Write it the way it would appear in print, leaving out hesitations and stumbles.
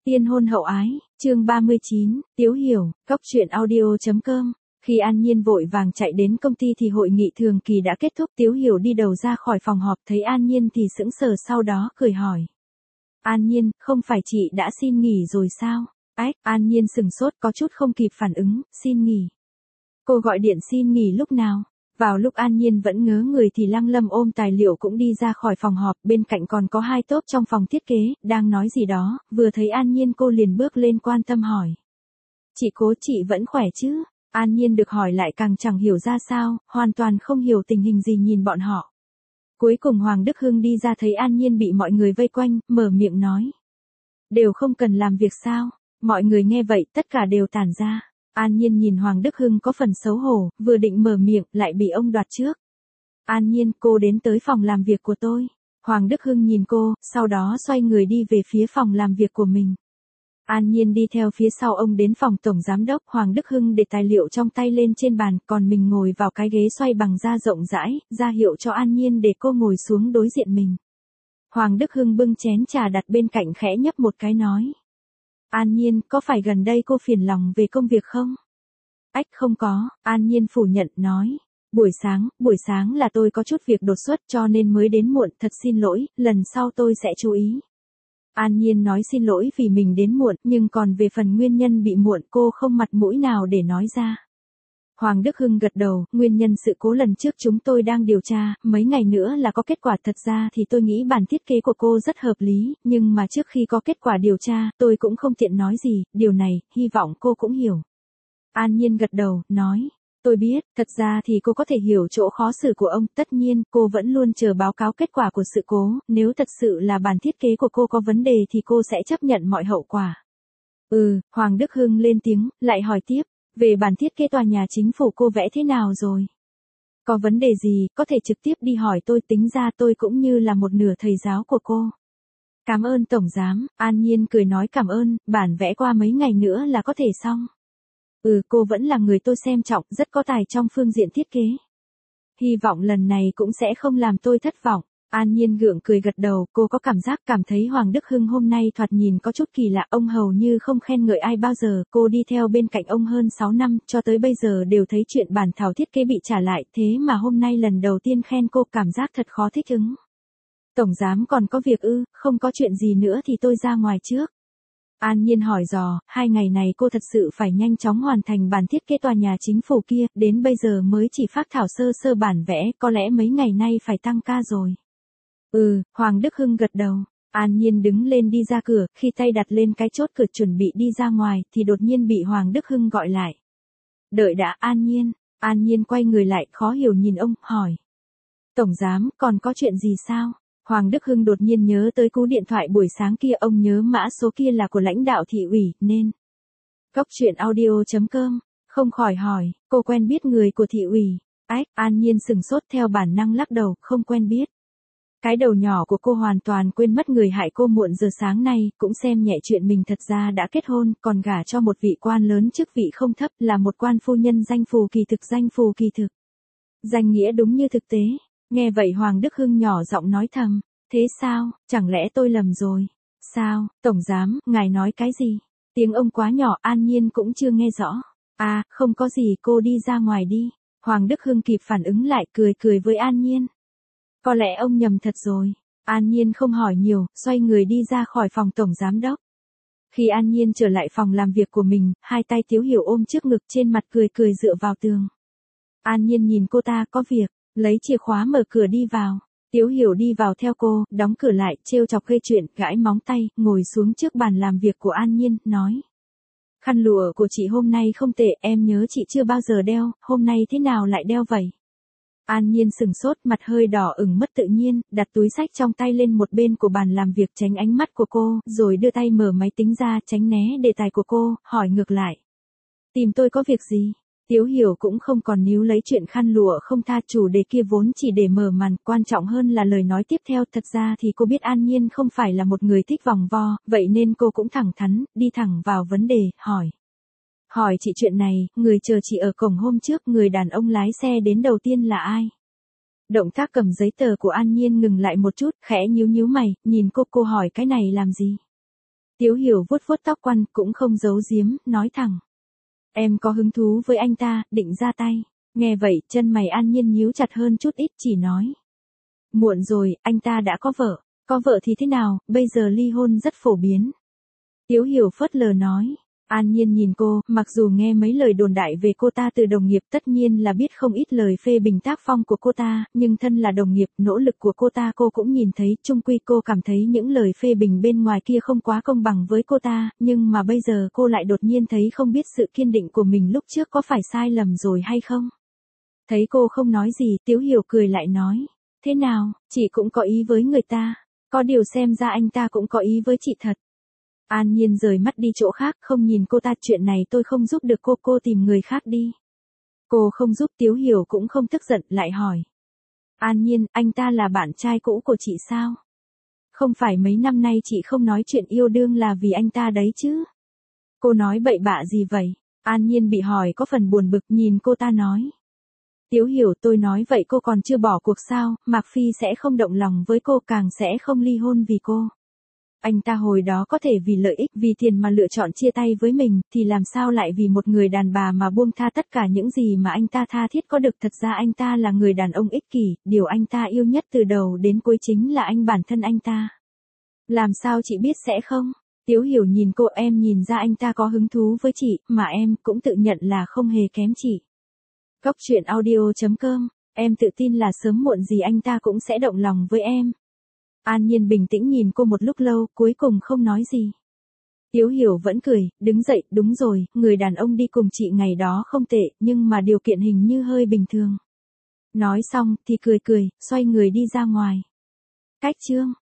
Tiên hôn hậu ái, chương 39, Tiếu Hiểu, Cốc truyện audio.com. Khi An Nhiên vội vàng chạy đến công ty thì hội nghị thường kỳ đã kết thúc. Tiếu Hiểu đi đầu ra khỏi phòng họp, thấy An Nhiên thì sững sờ, sau đó cười hỏi. An Nhiên, không phải chị đã xin nghỉ rồi sao? An Nhiên sừng sốt, có chút không kịp phản ứng. Xin nghỉ? Cô gọi điện xin nghỉ lúc nào? Vào lúc An Nhiên vẫn ngớ người thì Lăng Lâm ôm tài liệu cũng đi ra khỏi phòng họp, bên cạnh còn có hai tốp trong phòng thiết kế, đang nói gì đó, vừa thấy An Nhiên cô liền bước lên quan tâm hỏi. Chị Cố, chị vẫn khỏe chứ? An Nhiên được hỏi lại càng chẳng hiểu ra sao, hoàn toàn không hiểu tình hình gì nhìn bọn họ. Cuối cùng Hoàng Đức Hưng đi ra thấy An Nhiên bị mọi người vây quanh, mở miệng nói. Đều không cần làm việc sao? Mọi người nghe vậy tất cả đều tản ra. An Nhiên nhìn Hoàng Đức Hưng có phần xấu hổ, vừa định mở miệng, lại bị ông đoạt trước. An Nhiên, cô đến tới phòng làm việc của tôi. Hoàng Đức Hưng nhìn cô, sau đó xoay người đi về phía phòng làm việc của mình. An Nhiên đi theo phía sau ông đến phòng tổng giám đốc. Hoàng Đức Hưng để tài liệu trong tay lên trên bàn, còn mình ngồi vào cái ghế xoay bằng da rộng rãi, ra hiệu cho An Nhiên để cô ngồi xuống đối diện mình. Hoàng Đức Hưng bưng chén trà đặt bên cạnh khẽ nhấp một cái nói. An Nhiên, có phải gần đây cô phiền lòng về công việc không? Không có, An Nhiên phủ nhận nói. Buổi sáng là tôi có chút việc đột xuất cho nên mới đến muộn, thật xin lỗi, lần sau tôi sẽ chú ý. An Nhiên nói xin lỗi vì mình đến muộn, nhưng còn về phần nguyên nhân bị muộn cô không mặt mũi nào để nói ra. Hoàng Đức Hưng gật đầu, nguyên nhân sự cố lần trước chúng tôi đang điều tra, mấy ngày nữa là có kết quả. Thật ra thì tôi nghĩ bản thiết kế của cô rất hợp lý, nhưng mà trước khi có kết quả điều tra, tôi cũng không tiện nói gì, điều này, hy vọng cô cũng hiểu. An Nhiên gật đầu, nói, tôi biết, thật ra thì cô có thể hiểu chỗ khó xử của ông, tất nhiên, cô vẫn luôn chờ báo cáo kết quả của sự cố, nếu thật sự là bản thiết kế của cô có vấn đề thì cô sẽ chấp nhận mọi hậu quả. Hoàng Đức Hưng lên tiếng, lại hỏi tiếp. Về bản thiết kế tòa nhà chính phủ cô vẽ thế nào rồi? Có vấn đề gì, có thể trực tiếp đi hỏi tôi, tính ra tôi cũng như là một nửa thầy giáo của cô. Cảm ơn Tổng Giám, An Nhiên cười nói cảm ơn, bản vẽ qua mấy ngày nữa là có thể xong. Cô vẫn là người tôi xem trọng, rất có tài trong phương diện thiết kế. Hy vọng lần này cũng sẽ không làm tôi thất vọng. An Nhiên gượng cười gật đầu, cô có cảm thấy Hoàng Đức Hưng hôm nay thoạt nhìn có chút kỳ lạ, ông hầu như không khen ngợi ai bao giờ, cô đi theo bên cạnh ông hơn 6 năm, cho tới bây giờ đều thấy chuyện bản thảo thiết kế bị trả lại, thế mà hôm nay lần đầu tiên khen cô, cảm giác thật khó thích ứng. Tổng Giám còn có việc không có chuyện gì nữa thì tôi ra ngoài trước. An Nhiên hỏi dò, 2 ngày này cô thật sự phải nhanh chóng hoàn thành bản thiết kế tòa nhà chính phủ kia, đến bây giờ mới chỉ phác thảo sơ bản vẽ, có lẽ mấy ngày nay phải tăng ca rồi. Hoàng Đức Hưng gật đầu. An Nhiên đứng lên đi ra cửa, khi tay đặt lên cái chốt cửa chuẩn bị đi ra ngoài, thì đột nhiên bị Hoàng Đức Hưng gọi lại. Đợi đã, An Nhiên. An Nhiên quay người lại, khó hiểu nhìn ông, hỏi. Tổng Giám, còn có chuyện gì sao? Hoàng Đức Hưng đột nhiên nhớ tới cú điện thoại buổi sáng kia, ông nhớ mã số kia là của lãnh đạo thị ủy, nên. Cốc truyện audio.com, không khỏi hỏi, cô quen biết người của thị ủy? An Nhiên sừng sốt, theo bản năng lắc đầu, không quen biết. Cái đầu nhỏ của cô hoàn toàn quên mất người hại cô muộn giờ sáng nay, cũng xem nhẹ chuyện mình thật ra đã kết hôn, còn gả cho một vị quan lớn, chức vị không thấp, là một quan phu nhân danh phù kỳ thực. Danh nghĩa đúng như thực tế. Nghe vậy Hoàng Đức Hưng nhỏ giọng nói thầm, thế sao, chẳng lẽ tôi lầm rồi? Sao, Tổng Giám, ngài nói cái gì? Tiếng ông quá nhỏ, An Nhiên cũng chưa nghe rõ. Không có gì, cô đi ra ngoài đi. Hoàng Đức Hưng kịp phản ứng lại, cười với An Nhiên. Có lẽ ông nhầm thật rồi. An Nhiên không hỏi nhiều, xoay người đi ra khỏi phòng tổng giám đốc. Khi An Nhiên trở lại phòng làm việc của mình, hai tay Tiếu Hiểu ôm trước ngực, trên mặt cười dựa vào tường. An Nhiên nhìn cô ta, có việc, lấy chìa khóa mở cửa đi vào. Tiếu Hiểu đi vào theo cô, đóng cửa lại, trêu chọc gây chuyện, gãi móng tay, ngồi xuống trước bàn làm việc của An Nhiên, nói. Khăn lụa của chị hôm nay không tệ, em nhớ chị chưa bao giờ đeo, hôm nay thế nào lại đeo vậy? An Nhiên sừng sốt, mặt hơi đỏ ửng mất tự nhiên, đặt túi xách trong tay lên một bên của bàn làm việc tránh ánh mắt của cô, rồi đưa tay mở máy tính ra tránh né đề tài của cô, hỏi ngược lại. Tìm tôi có việc gì? Tiếu Hiểu cũng không còn níu lấy chuyện khăn lụa không tha, chủ đề kia vốn chỉ để mở màn, quan trọng hơn là lời nói tiếp theo. Thật ra thì cô biết An Nhiên không phải là một người thích vòng vo, vậy nên cô cũng thẳng thắn, đi thẳng vào vấn đề, hỏi. Hỏi chị chuyện này, người chờ chị ở cổng hôm trước, người đàn ông lái xe đến đầu tiên là ai? Động tác cầm giấy tờ của An Nhiên ngừng lại một chút, khẽ nhíu mày, nhìn cô hỏi cái này làm gì? Tiếu Hiểu vuốt vuốt tóc quăn cũng không giấu giếm, nói thẳng. Em có hứng thú với anh ta, định ra tay. Nghe vậy, chân mày An Nhiên nhíu chặt hơn chút ít, chỉ nói. Muộn rồi, anh ta đã có vợ. Có vợ thì thế nào, bây giờ ly hôn rất phổ biến. Tiếu Hiểu phớt lờ nói. An Nhiên nhìn cô, mặc dù nghe mấy lời đồn đại về cô ta từ đồng nghiệp, tất nhiên là biết không ít lời phê bình tác phong của cô ta, nhưng thân là đồng nghiệp, nỗ lực của cô ta cô cũng nhìn thấy, chung quy cô cảm thấy những lời phê bình bên ngoài kia không quá công bằng với cô ta, nhưng mà bây giờ cô lại đột nhiên thấy không biết sự kiên định của mình lúc trước có phải sai lầm rồi hay không. Thấy cô không nói gì, Tiếu Hiểu cười lại nói. Thế nào, chị cũng có ý với người ta, có điều xem ra anh ta cũng có ý với chị thật. An Nhiên rời mắt đi chỗ khác, không nhìn cô ta, chuyện này tôi không giúp được cô tìm người khác đi. Cô không giúp, Tiếu Hiểu cũng không tức giận, lại hỏi. An Nhiên, anh ta là bạn trai cũ của chị sao? Không phải mấy năm nay chị không nói chuyện yêu đương là vì anh ta đấy chứ? Cô nói bậy bạ gì vậy? An Nhiên bị hỏi có phần buồn bực, nhìn cô ta nói. Tiếu Hiểu, tôi nói vậy cô còn chưa bỏ cuộc sao, Mạc Phi sẽ không động lòng với cô, càng sẽ không ly hôn vì cô. Anh ta hồi đó có thể vì lợi ích, vì tiền mà lựa chọn chia tay với mình, thì làm sao lại vì một người đàn bà mà buông tha tất cả những gì mà anh ta tha thiết có được. Thật ra anh ta là người đàn ông ích kỷ, điều anh ta yêu nhất từ đầu đến cuối chính là bản thân anh ta. Làm sao chị biết sẽ không? Tiếu Hiểu nhìn cô, em nhìn ra anh ta có hứng thú với chị, mà em cũng tự nhận là không hề kém chị. Cóc truyện audio.com, em tự tin là sớm muộn gì anh ta cũng sẽ động lòng với em. An Nhiên bình tĩnh nhìn cô một lúc lâu, cuối cùng không nói gì. Tiếu Hiểu vẫn cười, đứng dậy, đúng rồi, người đàn ông đi cùng chị ngày đó không tệ, nhưng mà điều kiện hình như hơi bình thường. Nói xong, thì cười, xoay người đi ra ngoài. Cách chương